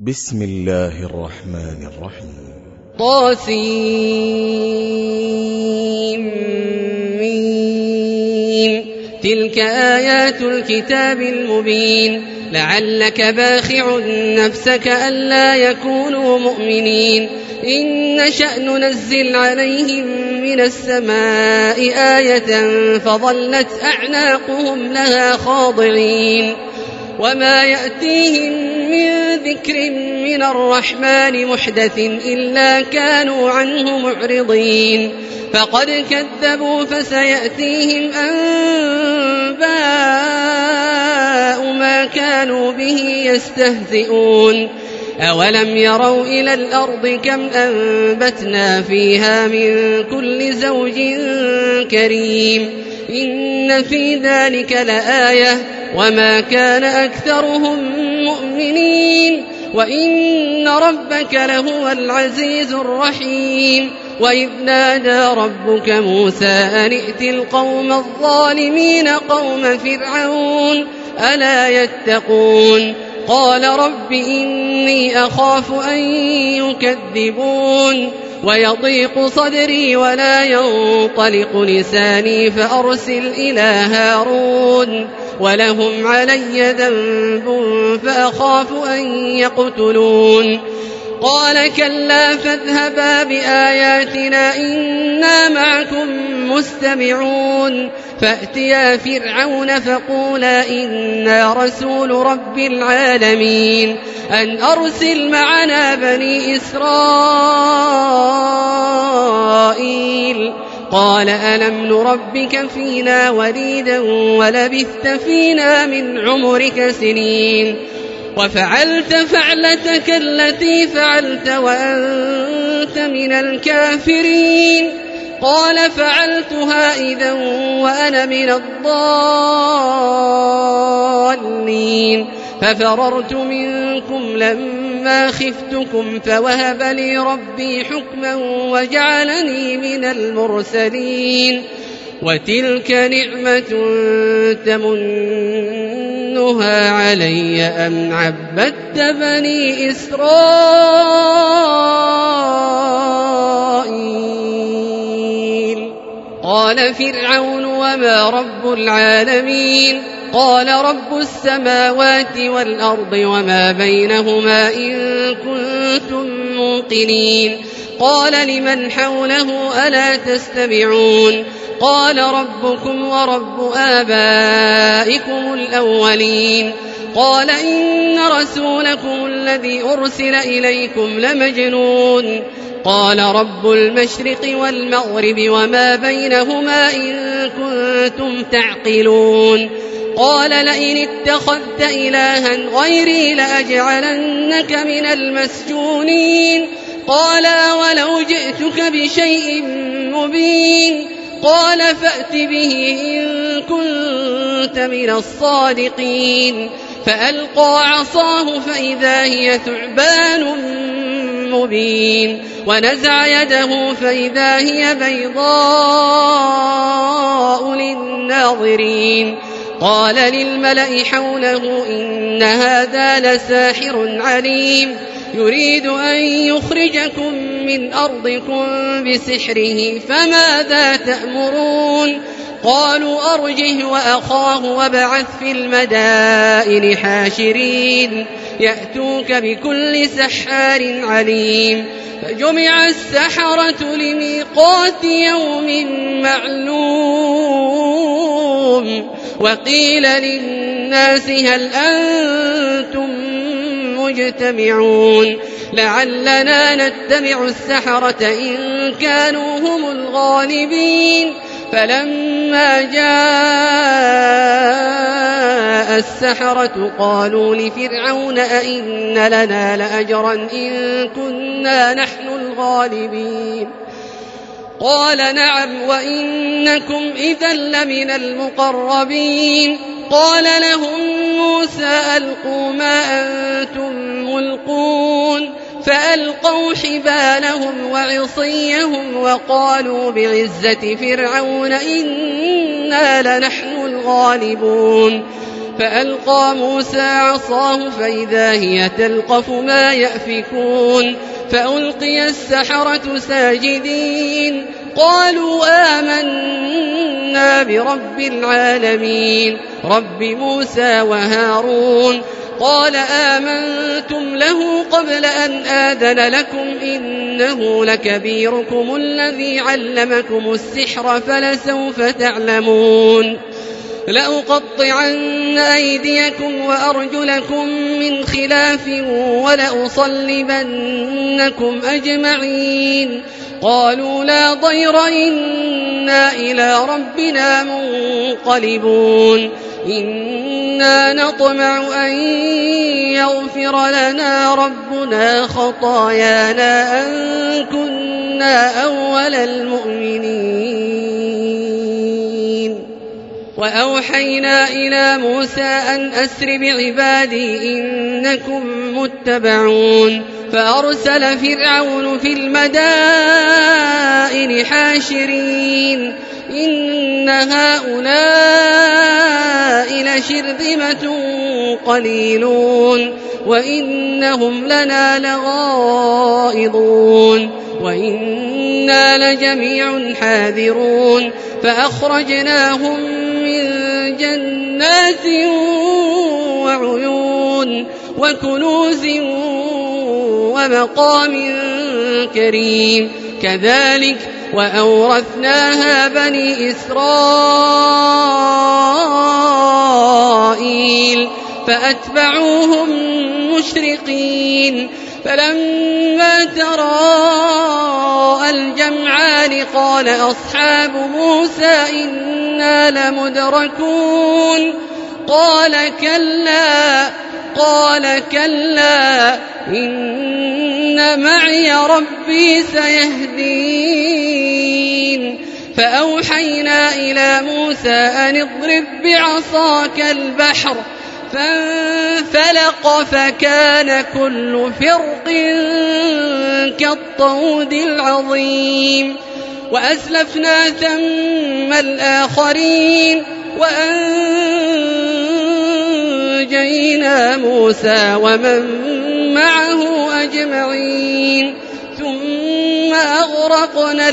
بسم الله الرحمن الرحيم. طاسيم. تلك آيات الكتاب المبين. لعلك باخع نفسك ألا يكونوا مؤمنين. إن نشأ ننزل عليهم من السماء آية فظلت أعناقهم لها خاضعين. وما يأتيهم من ذكر من الرحمن محدث إلا كانوا عنه معرضين. فقد كذبوا فسيأتيهم أنباء ما كانوا به يستهزئون. أولم يروا إلى الأرض كم أنبتنا فيها من كل زوج كريم. إن في ذلك لآية وما كان أكثرهم مؤمنين وإن ربك لهو العزيز الرحيم. وإذ نادى ربك موسى أن ائت القوم الظالمين قوم فرعون ألا يتقون. قال رب إني أخاف أن يكذبون ويضيق صدري ولا ينطلق لساني فأرسل إلى هارون ولهم علي ذنب فأخاف أن يقتلون. قال كلا فاذهبا بآياتنا إنا معكم مستمعون. فأتيا فرعون فقولا إنا رسول رب العالمين أن أرسل معنا بني إسرائيل. قال ألم نربك فينا وليدا ولبثت فينا من عمرك سنين وفعلت فعلتك التي فعلت وأنت من الكافرين. قال فعلتها إذا وأنا من الضالين. ففررت منكم لما خفتكم فوهب لي ربي حكما وجعلني من المرسلين. وتلك نعمة تمنها علي أن عبدت بني إسرائيل. قال فرعون وما رب العالمين. قال رب السماوات والأرض وما بينهما إن كنتم موقنين. قال لمن حوله ألا تستمعون. قال ربكم ورب آبائكم الأولين. قال إن رسولكم الذي أرسل إليكم لمجنون. قال رب المشرق والمغرب وما بينهما إن كنتم تعقلون. قال لئن اتخذت إلها غيري لأجعلنك من المسجونين. قال ولو جئتك بشيء مبين. قال فأت به إن كنت من الصادقين. فألقى عصاه فإذا هي ثعبان مبين ونزع يده فإذا هي بيضاء للناظرين. قال للملأ حوله إن هذا لساحر عليم يريد أن يخرجكم من أرضكم بسحره فماذا تأمرون. قالوا أرجه وأخاه وابعث في المدائن حاشرين يأتوك بكل سحار عليم. فجمع السحرة لميقات يوم معلوم. وقيل للناس هل أنتم مجتمعون لعلنا نتبع السحرة إن كانوا هم الغالبين. فلما جاء السحرة قالوا لفرعون أئن لنا لأجرا إن كنا نحن الغالبين. قال نعم وإنكم إذا لمن المقربين. قال لهم موسى ألقوا ما أنتم ملقون. فألقوا حبالهم وعصيهم وقالوا بعزة فرعون إنا لنحن الغالبون. فألقى موسى عصاه فإذا هي تلقف ما يأفكون فألقي السحرة ساجدين قالوا آمنا برب العالمين رب موسى وهارون قال آمنتم له قبل أن آذن لكم إنه لكبيركم الذي علمكم السحر فلسوف تعلمون لأقطعن أيديكم وأرجلكم من خلاف ولأصلبنكم أجمعين قالوا لا ضير إنا إلى ربنا منقلبون إنا نطمع أن يغفر لنا ربنا خطايانا أن كنا أول المؤمنين وأوحينا إلى موسى أن أسر بعبادي إنكم متبعون فأرسل فرعون في المدائن حاشرين إن هؤلاء لشرذمة قليلون وإنهم لنا لغائظون وإنا لجميع حاذرون فأخرجناهم من جنات وعيون وكنوز ومقام كريم كذلك وأورثناها بني إسرائيل فأتبعوهم مشرقين فلما تراءى الجمعان قال أصحاب موسى إنا لمدركون قال كلا إن معي ربي سيهدين فأوحينا إلى موسى أن اضرب بعصاك البحر فانفلق فكان كل فرق كالطود العظيم وأزلفنا ثم الآخرين وأنجينا موسى ومن معه أجمعين ثم أغرقنا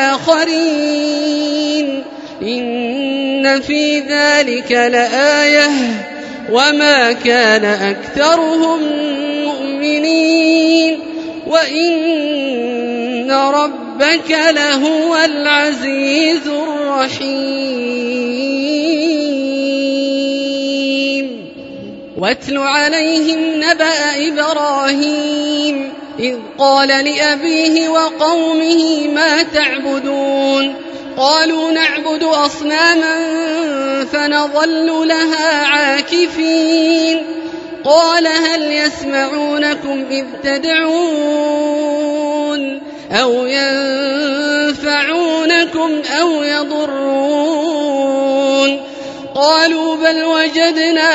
الآخرين إن في ذلك لآية وما كان أكثرهم مؤمنين وإن ربك لهو العزيز الرحيم واتل عليهم نبأ إبراهيم إذ قال لأبيه وقومه ما تعبدون قالوا نعبد أصناما فنظل لها عاكفين قال هل يسمعونكم إذ تدعون أو ينفعونكم أو يضرون قالوا بل وجدنا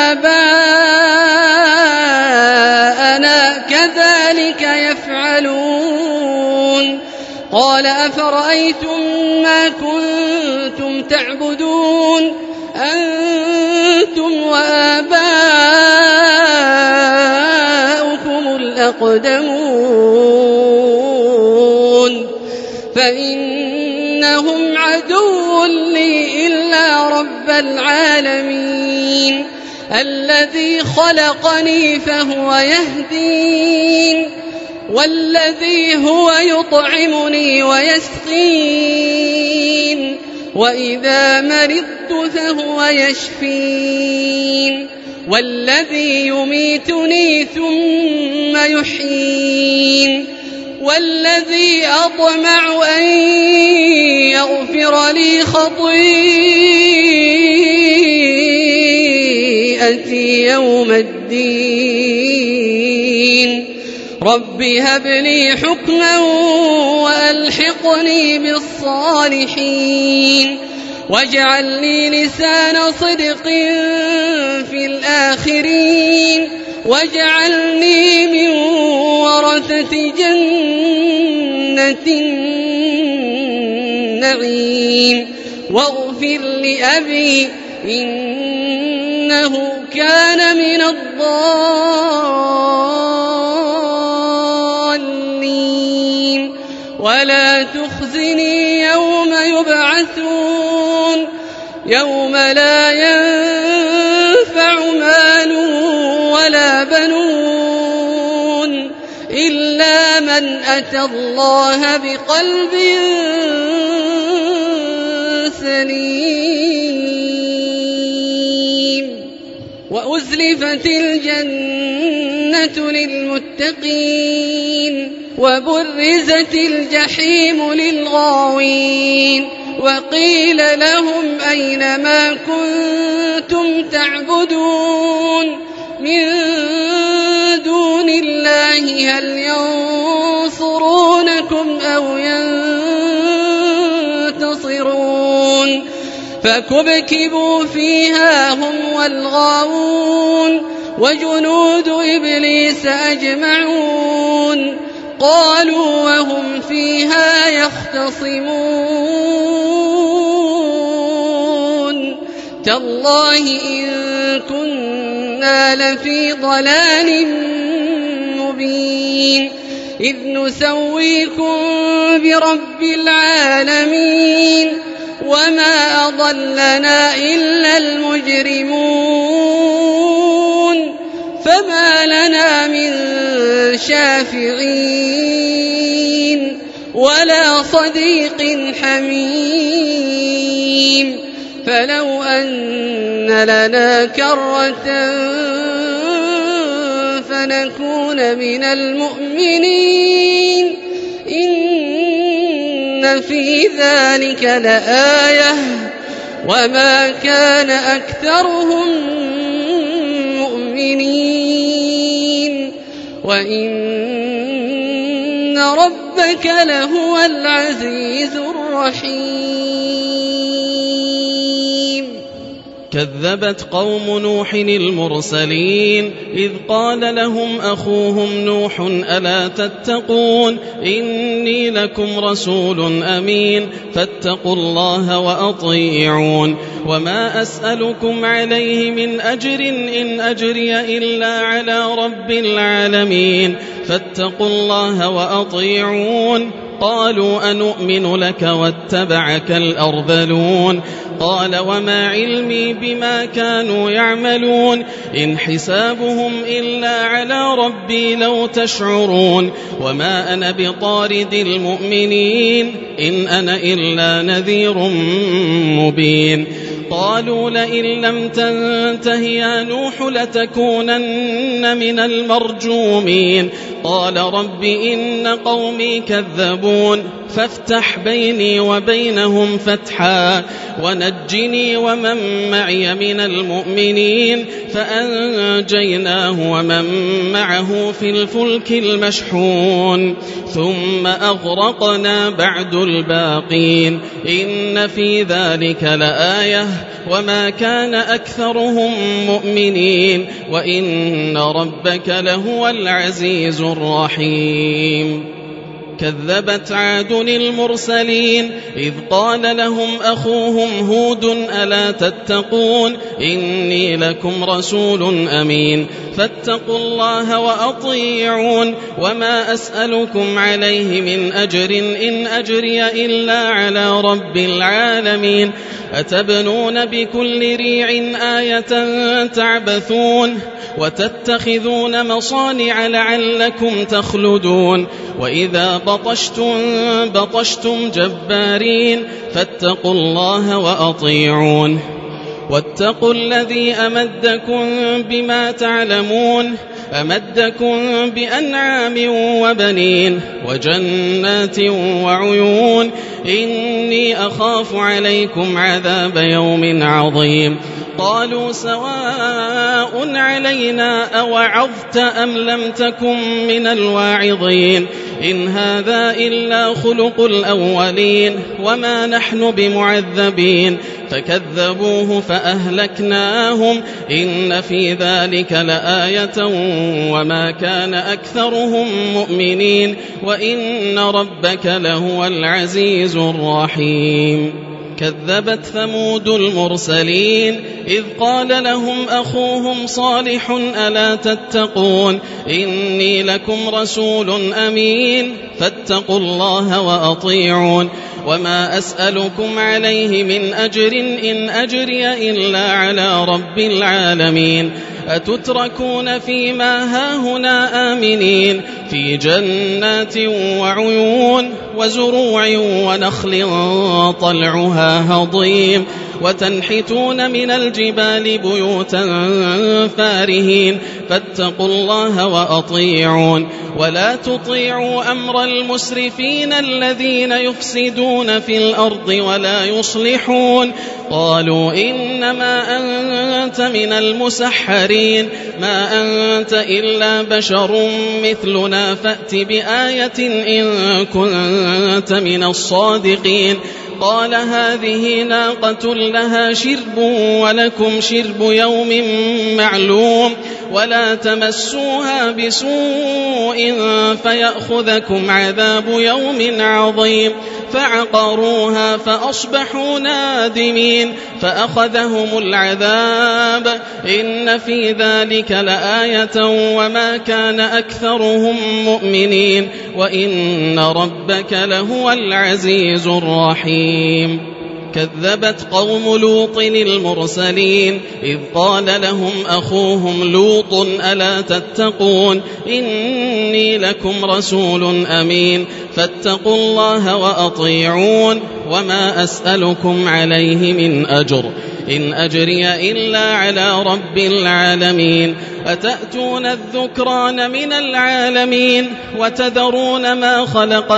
آباءنا كذلك يفعلون قال أفرأيتم ما كنتم تعبدون أنتم وآباؤكم الأقدمون فإنهم عدو لي إلا رب العالمين الذي خلقني فهو يهدين والذي هو يطعمني ويسقين وإذا مرضت فهو يشفين والذي يميتني ثم يحيين والذي أطمع أن يغفر لي خطيئتي يوم الدين رب هب لي حكما وألحقني بالصالحين واجعل لي لسان صدق في الآخرين واجعلني من ورثة جنة النعيم واغفر لأبي إنه كان من الضالين ولا تخزني يوم يبعثون يوم لا ينفع مال ولا بنون إلا من أتى الله بقلب سليم وأزلفت الجنة للمتقين وبرزت الجحيم للغاوين وقيل لهم أين ما كنتم تعبدون من دون الله هل ينصرونكم أو ينتصرون فكبكبوا فيها هم والغاوون وجنود إبليس أجمعون قالوا وهم فيها يختصمون تالله إن كنا لفي ضلال مبين إذ نسويكم برب العالمين وما أضلنا إلا المجرمون فما لنا من شافعين ولا صديق حميم فلو أن لنا كرة فنكون من المؤمنين إن في ذلك لآية وما كان أكثرهم مؤمنين وإن ربك لهو العزيز الرحيم كذبت قوم نوح المرسلين إذ قال لهم أخوهم نوح ألا تتقون إني لكم رسول أمين فاتقوا الله وأطيعون وما أسألكم عليه من أجر إن أجري إلا على رب العالمين فاتقوا الله وأطيعون قالوا أنؤمن لك واتبعك الأرذلون قال وما علمي بما كانوا يعملون إن حسابهم إلا على ربي لو تشعرون وما أنا بطارد المؤمنين إن أنا إلا نذير مبين قالوا لئن لم تنته يا نوح لتكونن من المرجومين قال رب إن قومي كذبون فافتح بيني وبينهم فتحا ونجني ومن معي من المؤمنين فأنجيناه ومن معه في الفلك المشحون ثم أغرقنا بعد الباقين إن في ذلك لآية وما كان أكثرهم مؤمنين وإن ربك لهو العزيز الرحيم كذبت عاد المرسلين إذ قال لهم أخوهم هود ألا تتقون إني لكم رسول أمين فاتقوا الله وأطيعون وما أسألكم عليه من أجر إن أجري إلا على رب العالمين أتبنون بكل ريع آية تعبثون وتتخذون مصانع لعلكم تخلدون وإذا بطشتم جبارين فاتقوا الله وأطيعون واتقوا الذي أمدكم بما تعلمون أمدكم بأنعام وبنين وجنات وعيون إني أخاف عليكم عذاب يوم عظيم قالوا سواء علينا أوعظت أم لم تكن من الواعظين إن هذا إلا خلق الأولين وما نحن بمعذبين فكذبوه فأهلكناهم إن في ذلك لآية وما كان أكثرهم مؤمنين وإن ربك لهو العزيز الرحيم كذبت ثمود المرسلين إذ قال لهم أخوهم صالح ألا تتقون إني لكم رسول أمين فاتقوا الله وأطيعون وما أسألكم عليه من أجر إن أجري إلا على رب العالمين أتتركون فيما هاهنا آمنين في جنات وعيون وزروع ونخل طلعها هضيم وتنحتون من الجبال بيوتا فارهين فاتقوا الله وأطيعون ولا تطيعوا أمر المسرفين الذين يفسدون في الأرض ولا يصلحون قالوا إنما أنت من المسحرين ما أنت إلا بشر مثلنا فأت بآية إن كنت من الصادقين قال هذه ناقة لها شرب ولكم شرب يوم معلوم ولا تمسوها بسوء فيأخذكم عذاب يوم عظيم فعقروها فأصبحوا نادمين فأخذهم العذاب إن في ذلك لآية وما كان أكثرهم مؤمنين وإن ربك لهو العزيز الرحيم كذبت قوم لوط المرسلين إذ قال لهم أخوهم لوط ألا تتقون إني لكم رسول أمين فاتقوا الله وأطيعون وما أسألكم عليه من أجر إن أجري إلا على رب العالمين أتأتون الذكران من العالمين وتذرون ما خلق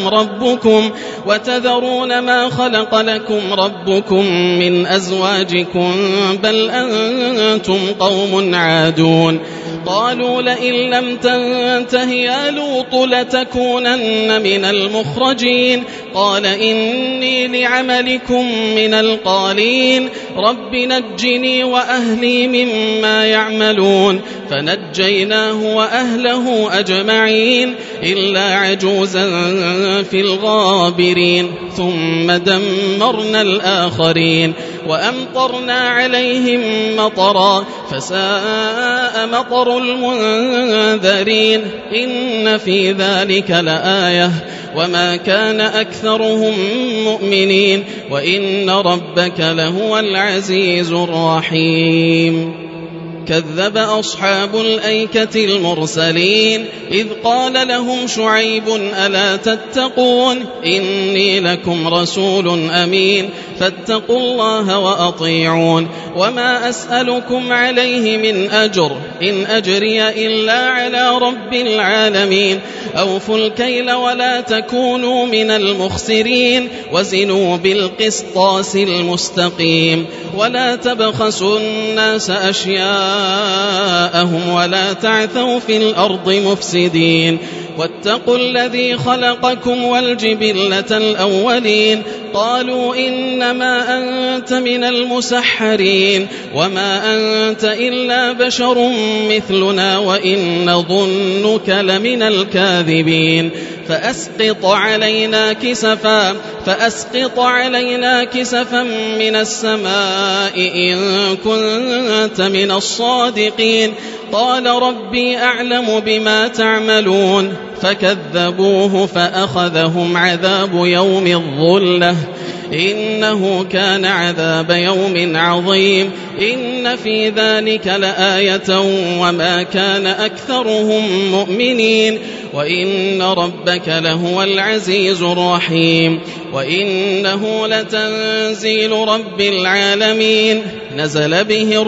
لكم ربكم من أزواجكم بل أنتم قوم عادون قالوا لئن لم تنته يا لوط لتكونن من المخرجين قال إني لعملكم من القالين رب نجني وأهلي مما يعملون فنجيناه وأهله أجمعين إلا عجوزا في الغابرين ثم دمرنا الآخرين وأمطرنا عليهم مطرا فساء مطر المنذرين إن في ذلك لآية وما كان أكثرهم مؤمنين وإن ربك لهو العزيز الرحيم كذب أصحاب الأيكة المرسلين إذ قال لهم شعيب ألا تتقون إني لكم رسول أمين فاتقوا الله وأطيعون وما أسألكم عليه من أجر إن أجري إلا على رب العالمين أوفوا الكيل ولا تكونوا من المخسرين وزنوا بالقسطاس المستقيم ولا تبخسوا الناس أشياءهم ولا تعثوا في الأرض مفسدين واتقوا الذي خلقكم والجبلة الأولين قالوا إنما أنت من المسحرين وما أنت إلا بشر مثلنا وإن ظنك لمن الكاذبين فأسقط علينا كسفا من السماء إن كنت من الصادقين قال ربي أعلم بما تعملون فكذبوه فأخذهم عذاب يوم الظلة إنه كان عذاب يوم عظيم إن في ذلك لآية وما كان أكثرهم مؤمنين وإن ربك لهو العزيز الرحيم وإنه لتنزيل رب العالمين نزل به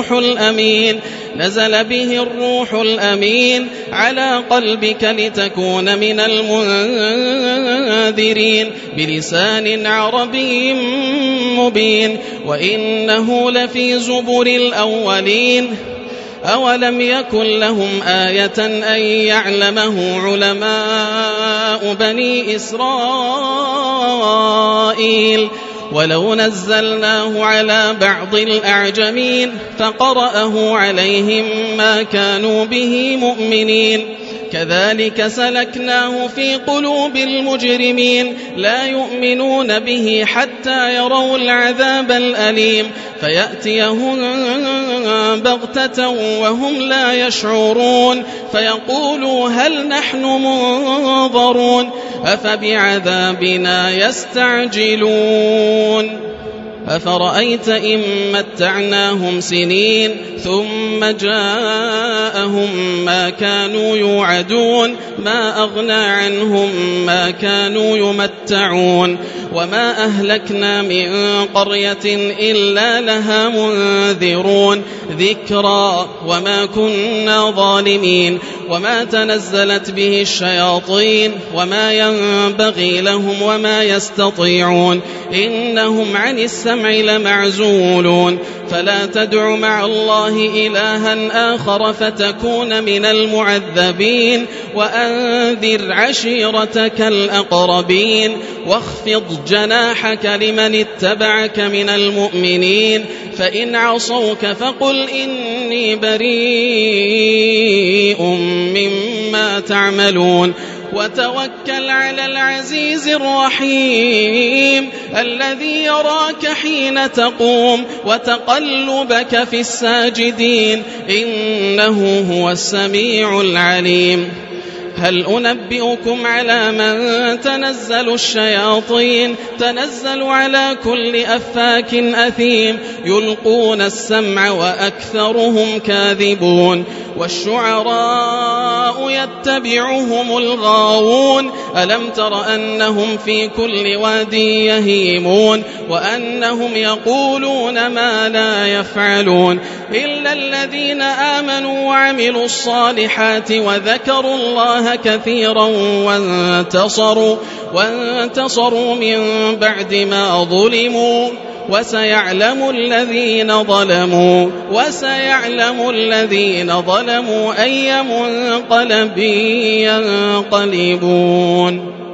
الروح الأمين على قلبك لتكون من المنذرين بلسان عربي مبين وإنه لفي زبر الأولين أولم يكن لهم آية أن يعلمه علماء بني إسرائيل ولو نزلناه على بعض الأعجمين فقرأه عليهم ما كانوا به مؤمنين كذلك سلكناه في قلوب المجرمين لا يؤمنون به حتى يروا العذاب الأليم فيأتيهم بغتة وهم لا يشعرون فيقولوا هل نحن منظرون أفبعذابنا يستعجلون أفرأيت إن متعناهم سنين ثم جاءهم ما كانوا يوعدون ما أغنى عنهم ما كانوا يمتعون وما أهلكنا من قرية إلا لها منذرون ذكرى وما كنا ظالمين وما تنزلت به الشياطين وما ينبغي لهم وما يستطيعون إنهم عن السمع لمعزولون فلا تدع مع الله إلها آخر فتكون من المعذبين وأنذر عشيرتك الأقربين واخفض جناحك لمن اتبعك من المؤمنين فإن عصوك فقل إني بريء مما تعملون وتوكل على العزيز الرحيم الذي يراك حين تقوم وتقلبك في الساجدين إنه هو السميع العليم هل أنبئكم على من تنزل الشياطين تنزل على كل أفاك أثيم يلقون السمع وأكثرهم كاذبون والشعراء يتبعهم الغاوون ألم تر أنهم في كل واد يهيمون وأنهم يقولون ما لا يفعلون إلا الذين آمنوا وعملوا الصالحات وذكروا الله كثيرا وانتصروا من بعد ما ظلموا وسيعلم الذين ظلموا أي منقلب ينقلبون.